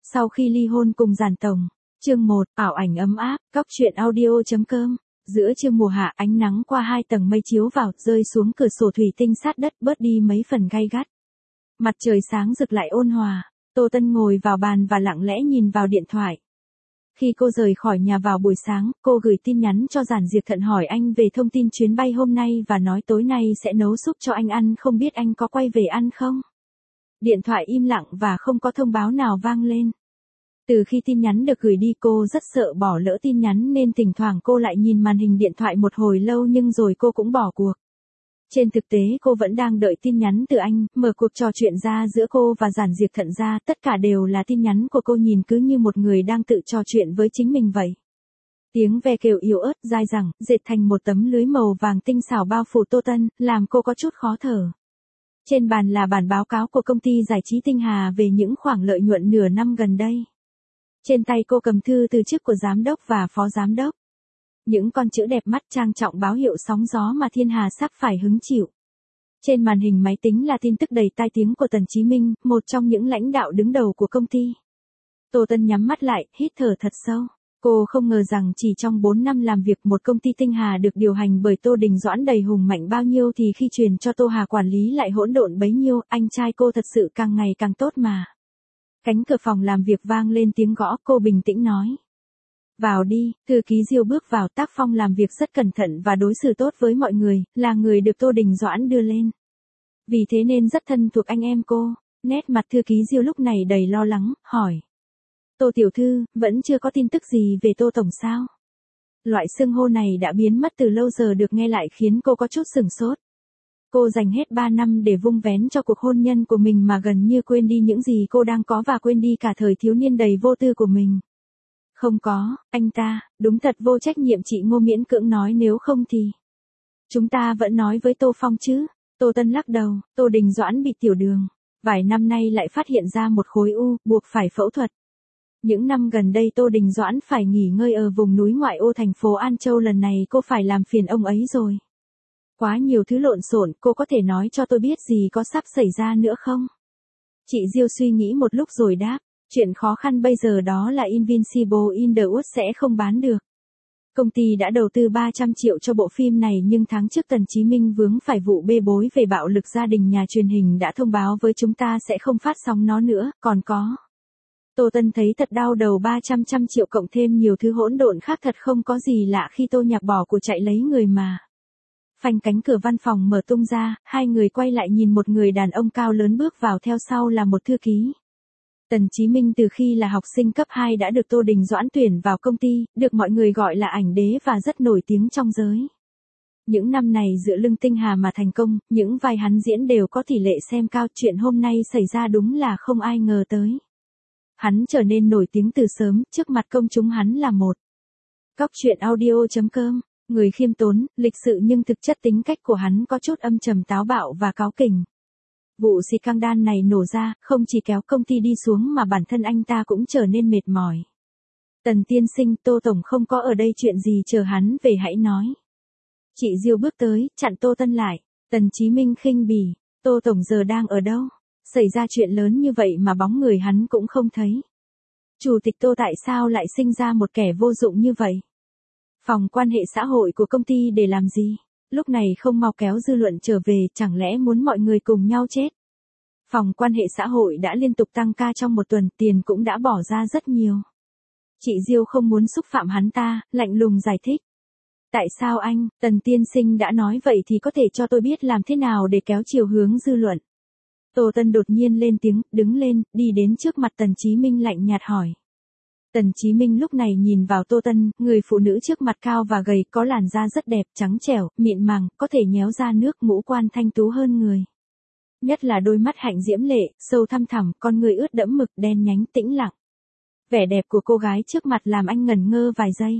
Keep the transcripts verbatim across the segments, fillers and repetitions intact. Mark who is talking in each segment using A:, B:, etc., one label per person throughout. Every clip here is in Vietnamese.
A: Sau khi ly hôn cùng Giản Tổng. Chương một, ảo ảnh ấm áp, Cóc truyện audio.com. Giữa trưa mùa hạ, ánh nắng qua hai tầng mây chiếu vào, rơi xuống cửa sổ thủy tinh sát đất, bớt đi mấy phần gay gắt. Mặt trời sáng rực lại ôn hòa. Tô Tân ngồi vào bàn và lặng lẽ nhìn vào điện thoại. Khi cô rời khỏi nhà vào buổi sáng, cô gửi tin nhắn cho Giản Diệp Thận hỏi anh về thông tin chuyến bay hôm nay và nói tối nay sẽ nấu súp cho anh ăn, không biết anh có quay về ăn không? Điện thoại im lặng và không có thông báo nào vang lên. Từ khi tin nhắn được gửi đi cô rất sợ bỏ lỡ tin nhắn nên thỉnh thoảng cô lại nhìn màn hình điện thoại một hồi lâu nhưng rồi cô cũng bỏ cuộc. Trên thực tế cô vẫn đang đợi tin nhắn từ anh, mở cuộc trò chuyện ra giữa cô và Giản Diệp Thận ra, tất cả đều là tin nhắn của cô nhìn cứ như một người đang tự trò chuyện với chính mình vậy. Tiếng ve kêu yếu ớt, dai dẳng, dệt thành một tấm lưới màu vàng tinh xảo bao phủ Tô Tân, làm cô có chút khó thở. Trên bàn là bản báo cáo của công ty giải trí Tinh Hà về những khoản lợi nhuận nửa năm gần đây. Trên tay cô cầm thư từ chức của giám đốc và phó giám đốc. Những con chữ đẹp mắt trang trọng báo hiệu sóng gió mà thiên hà sắp phải hứng chịu. Trên màn hình máy tính là tin tức đầy tai tiếng của Tần Chí Minh, một trong những lãnh đạo đứng đầu của công ty. Tô Tân nhắm mắt lại, hít thở thật sâu. Cô không ngờ rằng chỉ trong bốn năm làm việc một công ty Tinh Hà được điều hành bởi Tô Đình Doãn đầy hùng mạnh bao nhiêu thì khi truyền cho Tô Hà quản lý lại hỗn độn bấy nhiêu, anh trai cô thật sự càng ngày càng tốt mà. Cánh cửa phòng làm việc vang lên tiếng gõ, cô bình tĩnh nói. Vào đi, thư ký Diêu bước vào, tác phong làm việc rất cẩn thận và đối xử tốt với mọi người, là người được Tô Đình Doãn đưa lên. Vì thế nên rất thân thuộc anh em cô. Nét mặt thư ký Diêu lúc này đầy lo lắng, hỏi. Tô tiểu thư, vẫn chưa có tin tức gì về Tô tổng sao? Loại xưng hô này đã biến mất từ lâu giờ được nghe lại khiến cô có chút sửng sốt. Cô dành hết ba năm để vung vén cho cuộc hôn nhân của mình mà gần như quên đi những gì cô đang có và quên đi cả thời thiếu niên đầy vô tư của mình. Không có, anh ta, đúng thật vô trách nhiệm, chị Ngô miễn cưỡng nói, nếu không thì. Chúng ta vẫn nói với Tô Phong chứ. Tô Tân lắc đầu, Tô Đình Doãn bị tiểu đường. Vài năm nay lại phát hiện ra một khối u, buộc phải phẫu thuật. Những năm gần đây Tô Đình Doãn phải nghỉ ngơi ở vùng núi ngoại ô thành phố An Châu, lần này cô phải làm phiền ông ấy rồi. Quá nhiều thứ lộn xộn, cô có thể nói cho tôi biết gì có sắp xảy ra nữa không? Chị Diêu suy nghĩ một lúc rồi đáp, chuyện khó khăn bây giờ đó là Invincible in the Woods sẽ không bán được. Công ty đã đầu tư ba trăm triệu cho bộ phim này nhưng tháng trước Tần Chí Minh vướng phải vụ bê bối về bạo lực gia đình, nhà truyền hình đã thông báo với chúng ta sẽ không phát sóng nó nữa, còn có. Tô Tân thấy thật đau đầu, ba trăm trăm triệu cộng thêm nhiều thứ hỗn độn khác thật không có gì lạ khi Tô Nhạc bỏ của chạy lấy người mà. Phanh, cánh cửa văn phòng mở tung ra, hai người quay lại nhìn một người đàn ông cao lớn bước vào, theo sau là một thư ký. Tần Chí Minh từ khi là học sinh cấp hai đã được Tô Đình Doãn tuyển vào công ty, được mọi người gọi là ảnh đế và rất nổi tiếng trong giới. Những năm này dựa lưng Tinh Hà mà thành công, những vai hắn diễn đều có tỷ lệ xem cao, chuyện hôm nay xảy ra đúng là không ai ngờ tới. Hắn trở nên nổi tiếng từ sớm, trước mặt công chúng hắn là một. Cóc truyện audio.com. Người khiêm tốn, lịch sự nhưng thực chất tính cách của hắn có chút âm trầm, táo bạo và cáu kỉnh. Vụ scandal này nổ ra, không chỉ kéo công ty đi xuống mà bản thân anh ta cũng trở nên mệt mỏi. Tần tiên sinh, Tô tổng không có ở đây, chuyện gì chờ hắn về hãy nói. Chị Diêu bước tới, chặn Tô Tân lại. Tần Chí Minh khinh bỉ, Tô tổng giờ đang ở đâu? Xảy ra chuyện lớn như vậy mà bóng người hắn cũng không thấy. Chủ tịch Tô tại sao lại sinh ra một kẻ vô dụng như vậy? Phòng quan hệ xã hội của công ty để làm gì? Lúc này không mau kéo dư luận trở về, chẳng lẽ muốn mọi người cùng nhau chết? Phòng quan hệ xã hội đã liên tục tăng ca trong một tuần, tiền cũng đã bỏ ra rất nhiều. Chị Diêu không muốn xúc phạm hắn ta, lạnh lùng giải thích. Tại sao anh, Tần tiên sinh đã nói vậy thì có thể cho tôi biết làm thế nào để kéo chiều hướng dư luận. Tô Tân đột nhiên lên tiếng, đứng lên, đi đến trước mặt Tần Chí Minh lạnh nhạt hỏi. Tần Chí Minh lúc này nhìn vào Tô Tân, người phụ nữ trước mặt cao và gầy, có làn da rất đẹp, trắng trẻo, mịn màng, có thể nhéo ra nước, ngũ quan thanh tú hơn người. Nhất là đôi mắt hạnh diễm lệ, sâu thăm thẳm, con người ướt đẫm mực, đen nhánh, tĩnh lặng. Vẻ đẹp của cô gái trước mặt làm anh ngẩn ngơ vài giây.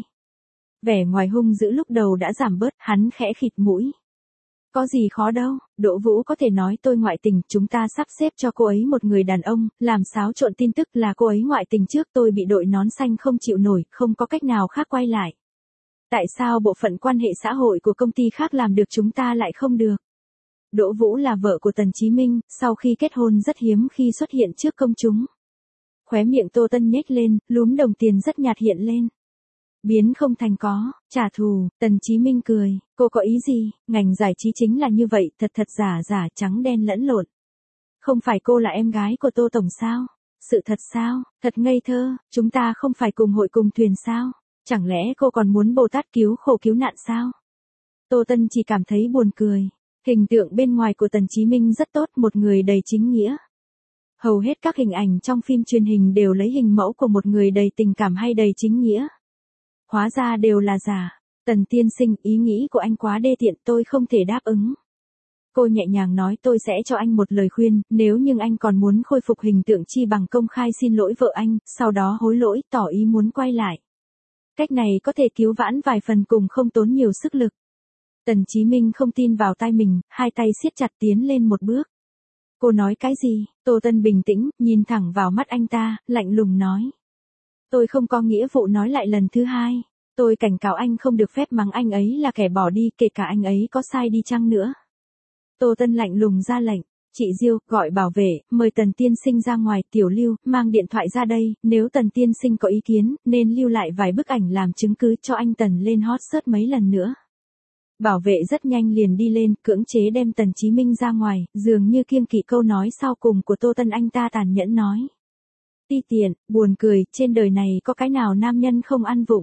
A: Vẻ ngoài hung dữ lúc đầu đã giảm bớt, hắn khẽ khịt mũi. Có gì khó đâu, Đỗ Vũ có thể nói tôi ngoại tình, chúng ta sắp xếp cho cô ấy một người đàn ông, làm xáo trộn tin tức là cô ấy ngoại tình trước, tôi bị đội nón xanh không chịu nổi, không có cách nào khác quay lại. Tại sao bộ phận quan hệ xã hội của công ty khác làm được chúng ta lại không được? Đỗ Vũ là vợ của Tần Chí Minh, sau khi kết hôn rất hiếm khi xuất hiện trước công chúng. Khóe miệng Tô Tân nhếch lên, lúm đồng tiền rất nhạt hiện lên. Biến không thành có, trả thù, Tần Chí Minh cười, cô có ý gì, ngành giải trí chính là như vậy, thật thật giả giả, trắng đen lẫn lộn. Không phải cô là em gái của Tô Tổng sao? Sự thật sao? Thật ngây thơ, chúng ta không phải cùng hội cùng thuyền sao? Chẳng lẽ cô còn muốn Bồ Tát cứu khổ cứu nạn sao? Tô Tân chỉ cảm thấy buồn cười. Hình tượng bên ngoài của Tần Chí Minh rất tốt, một người đầy chính nghĩa. Hầu hết các hình ảnh trong phim truyền hình đều lấy hình mẫu của một người đầy tình cảm hay đầy chính nghĩa. Hóa ra đều là giả. Tần tiên sinh, ý nghĩ của anh quá đê tiện, tôi không thể đáp ứng. Cô nhẹ nhàng nói, tôi sẽ cho anh một lời khuyên, nếu nhưng anh còn muốn khôi phục hình tượng chi bằng công khai xin lỗi vợ anh, sau đó hối lỗi, tỏ ý muốn quay lại. Cách này có thể cứu vãn vài phần cùng không tốn nhiều sức lực. Tần Chí Minh không tin vào tai mình, hai tay siết chặt tiến lên một bước. Cô nói cái gì? Tô Tân bình tĩnh, nhìn thẳng vào mắt anh ta, lạnh lùng nói. Tôi không có nghĩa vụ nói lại lần thứ hai. Tôi cảnh cáo anh không được phép mắng anh ấy là kẻ bỏ đi, kể cả anh ấy có sai đi chăng nữa. Tô Tân lạnh lùng ra lệnh. Chị Diêu, gọi bảo vệ, mời Tần tiên sinh ra ngoài, Tiểu Lưu, mang điện thoại ra đây, nếu Tần tiên sinh có ý kiến, nên lưu lại vài bức ảnh làm chứng cứ cho anh Tần lên hot search mấy lần nữa. Bảo vệ rất nhanh liền đi lên, cưỡng chế đem Tần Chí Minh ra ngoài, dường như kiêng kỵ câu nói sau cùng của Tô Tân, anh ta tàn nhẫn nói. Ti tiện, buồn cười, trên đời này có cái nào nam nhân không ăn vụng.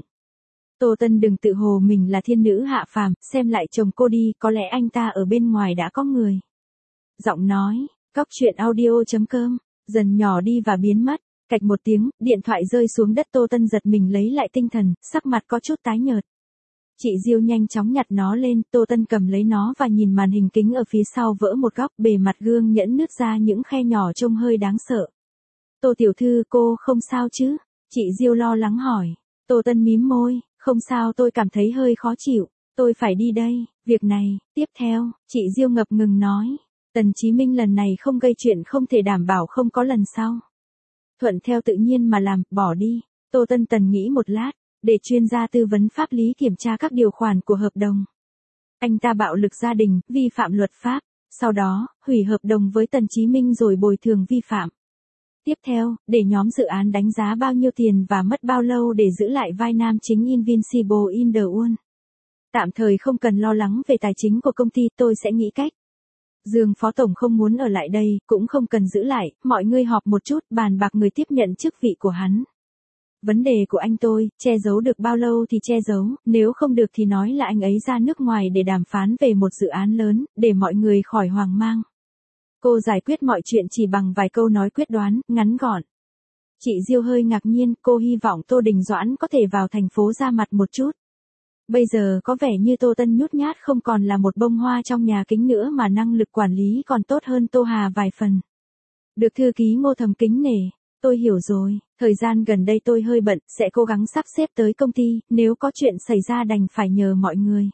A: Tô Tân đừng tự hồ mình là thiên nữ hạ phàm, xem lại chồng cô đi, có lẽ anh ta ở bên ngoài đã có người. Giọng nói, cóc truyện audio chấm com, dần nhỏ đi và biến mất, cạch một tiếng, điện thoại rơi xuống đất. Tô Tân giật mình lấy lại tinh thần, sắc mặt có chút tái nhợt. Chị Diêu nhanh chóng nhặt nó lên, Tô Tân cầm lấy nó và nhìn màn hình kính ở phía sau vỡ một góc, bề mặt gương nhẫn nứt ra những khe nhỏ trông hơi đáng sợ. Tô tiểu thư, cô không sao chứ? Chị Diêu lo lắng hỏi. Tô Tân mím môi, không sao, tôi cảm thấy hơi khó chịu, tôi phải đi đây, việc này, tiếp theo, chị Diêu ngập ngừng nói. Tần Chí Minh lần này không gây chuyện, không thể đảm bảo không có lần sau. Thuận theo tự nhiên mà làm, bỏ đi. Tô Tân Tần nghĩ một lát, để chuyên gia tư vấn pháp lý kiểm tra các điều khoản của hợp đồng. Anh ta bạo lực gia đình, vi phạm luật pháp, sau đó, hủy hợp đồng với Tần Chí Minh rồi bồi thường vi phạm. Tiếp theo, để nhóm dự án đánh giá bao nhiêu tiền và mất bao lâu để giữ lại vai nam chính Invincible in the World. Tạm thời không cần lo lắng về tài chính của công ty, tôi sẽ nghĩ cách. Dương Phó Tổng không muốn ở lại đây, cũng không cần giữ lại, mọi người họp một chút, bàn bạc người tiếp nhận chức vị của hắn. Vấn đề của anh tôi, che giấu được bao lâu thì che giấu, nếu không được thì nói là anh ấy ra nước ngoài để đàm phán về một dự án lớn, để mọi người khỏi hoang mang. Cô giải quyết mọi chuyện chỉ bằng vài câu nói quyết đoán, ngắn gọn. Chị Diêu hơi ngạc nhiên, cô hy vọng Tô Đình Doãn có thể vào thành phố ra mặt một chút. Bây giờ có vẻ như Tô Tân nhút nhát không còn là một bông hoa trong nhà kính nữa mà năng lực quản lý còn tốt hơn Tô Hà vài phần. Được thư ký Ngô thầm kính nể, tôi hiểu rồi, thời gian gần đây tôi hơi bận, sẽ cố gắng sắp xếp tới công ty, nếu có chuyện xảy ra đành phải nhờ mọi người.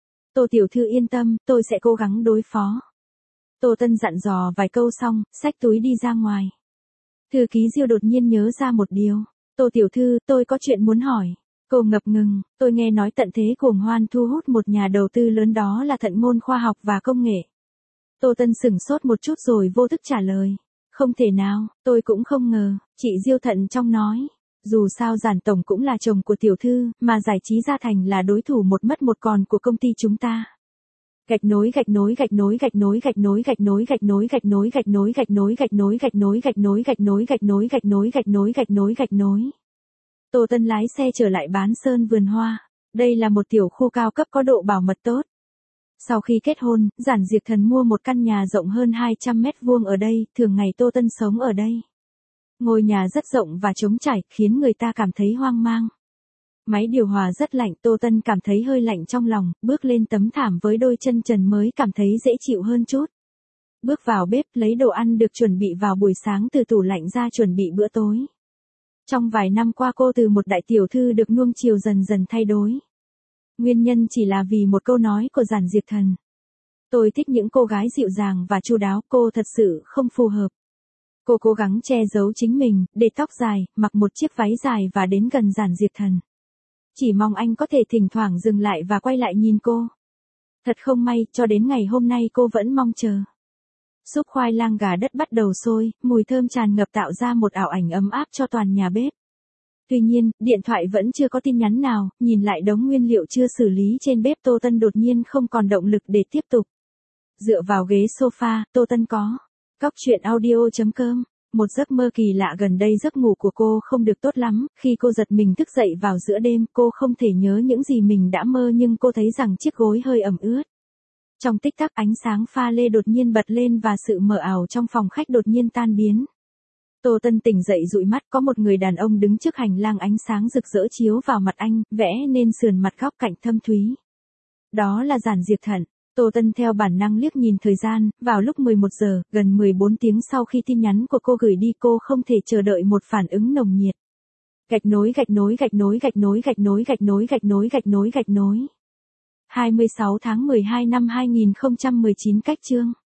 A: Tô tiểu thư yên tâm, tôi sẽ cố gắng đối phó. Tô Tân dặn dò vài câu xong, xách túi đi ra ngoài. Thư ký Diêu đột nhiên nhớ ra một điều. Tô tiểu thư, tôi có chuyện muốn hỏi. Cô ngập ngừng, tôi nghe nói tận thế cuồng hoan thu hút một nhà đầu tư lớn, đó là Thận Ngôn Khoa học và Công nghệ. Tô Tân sửng sốt một chút rồi vô thức trả lời. Không thể nào, tôi cũng không ngờ, chị Diêu thận trong nói. Dù sao Giản Tổng cũng là chồng của tiểu thư, mà giải trí Gia Thành là đối thủ một mất một còn của công ty chúng ta. Gạch nối gạch nối gạch nối gạch nối gạch nối gạch nối gạch nối gạch nối gạch nối gạch nối gạch nối gạch nối gạch nối gạch nối gạch nối gạch nối gạch nối gạch nối gạch nối. Tô Tân lái xe trở lại Bán Sơn Vườn Hoa. Đây là một tiểu khu cao cấp có độ bảo mật tốt. Sau khi kết hôn, Giản Diệp Thần mua một căn nhà rộng hơn hai trăm mét vuông ở đây, thường ngày Tô Tân sống ở đây. Ngôi nhà rất rộng và trống trải, khiến người ta cảm thấy hoang mang. Máy điều hòa rất lạnh, Tô Tân cảm thấy hơi lạnh trong lòng, bước lên tấm thảm với đôi chân trần mới cảm thấy dễ chịu hơn chút. Bước vào bếp, lấy đồ ăn được chuẩn bị vào buổi sáng từ tủ lạnh ra chuẩn bị bữa tối. Trong vài năm qua cô từ một đại tiểu thư được nuông chiều dần dần thay đổi. Nguyên nhân chỉ là vì một câu nói của Giản Diệp Thần. Tôi thích những cô gái dịu dàng và chu đáo, cô thật sự không phù hợp. Cô cố gắng che giấu chính mình, để tóc dài, mặc một chiếc váy dài và đến gần Giản Diệp Thần. Chỉ mong anh có thể thỉnh thoảng dừng lại và quay lại nhìn cô. Thật không may, cho đến ngày hôm nay cô vẫn mong chờ. Súp khoai lang gà đất bắt đầu sôi, mùi thơm tràn ngập tạo ra một ảo ảnh ấm áp cho toàn nhà bếp. Tuy nhiên, điện thoại vẫn chưa có tin nhắn nào, nhìn lại đống nguyên liệu chưa xử lý trên bếp Tô Tân đột nhiên không còn động lực để tiếp tục. Dựa vào ghế sofa, Tô Tân có. Cóc truyện audio.com. Một giấc mơ kỳ lạ gần đây giấc ngủ của cô không được tốt lắm, khi cô giật mình thức dậy vào giữa đêm, cô không thể nhớ những gì mình đã mơ nhưng cô thấy rằng chiếc gối hơi ẩm ướt. Trong tích tắc ánh sáng pha lê đột nhiên bật lên và sự mờ ảo trong phòng khách đột nhiên tan biến. Tô Tân tỉnh dậy dụi mắt, có một người đàn ông đứng trước hành lang, ánh sáng rực rỡ chiếu vào mặt anh, vẽ nên sườn mặt góc cạnh thâm thúy. Đó là Giản Diệp Thận. Tô Tân theo bản năng liếc nhìn thời gian, vào lúc mười một giờ, gần mười bốn tiếng sau khi tin nhắn của cô gửi đi, cô không thể chờ đợi một phản ứng nồng nhiệt. Gạch nối gạch nối gạch nối gạch nối gạch nối gạch nối gạch nối gạch nối gạch nối. hai mươi sáu tháng mười hai năm hai nghìn không trăm mười chín cách chương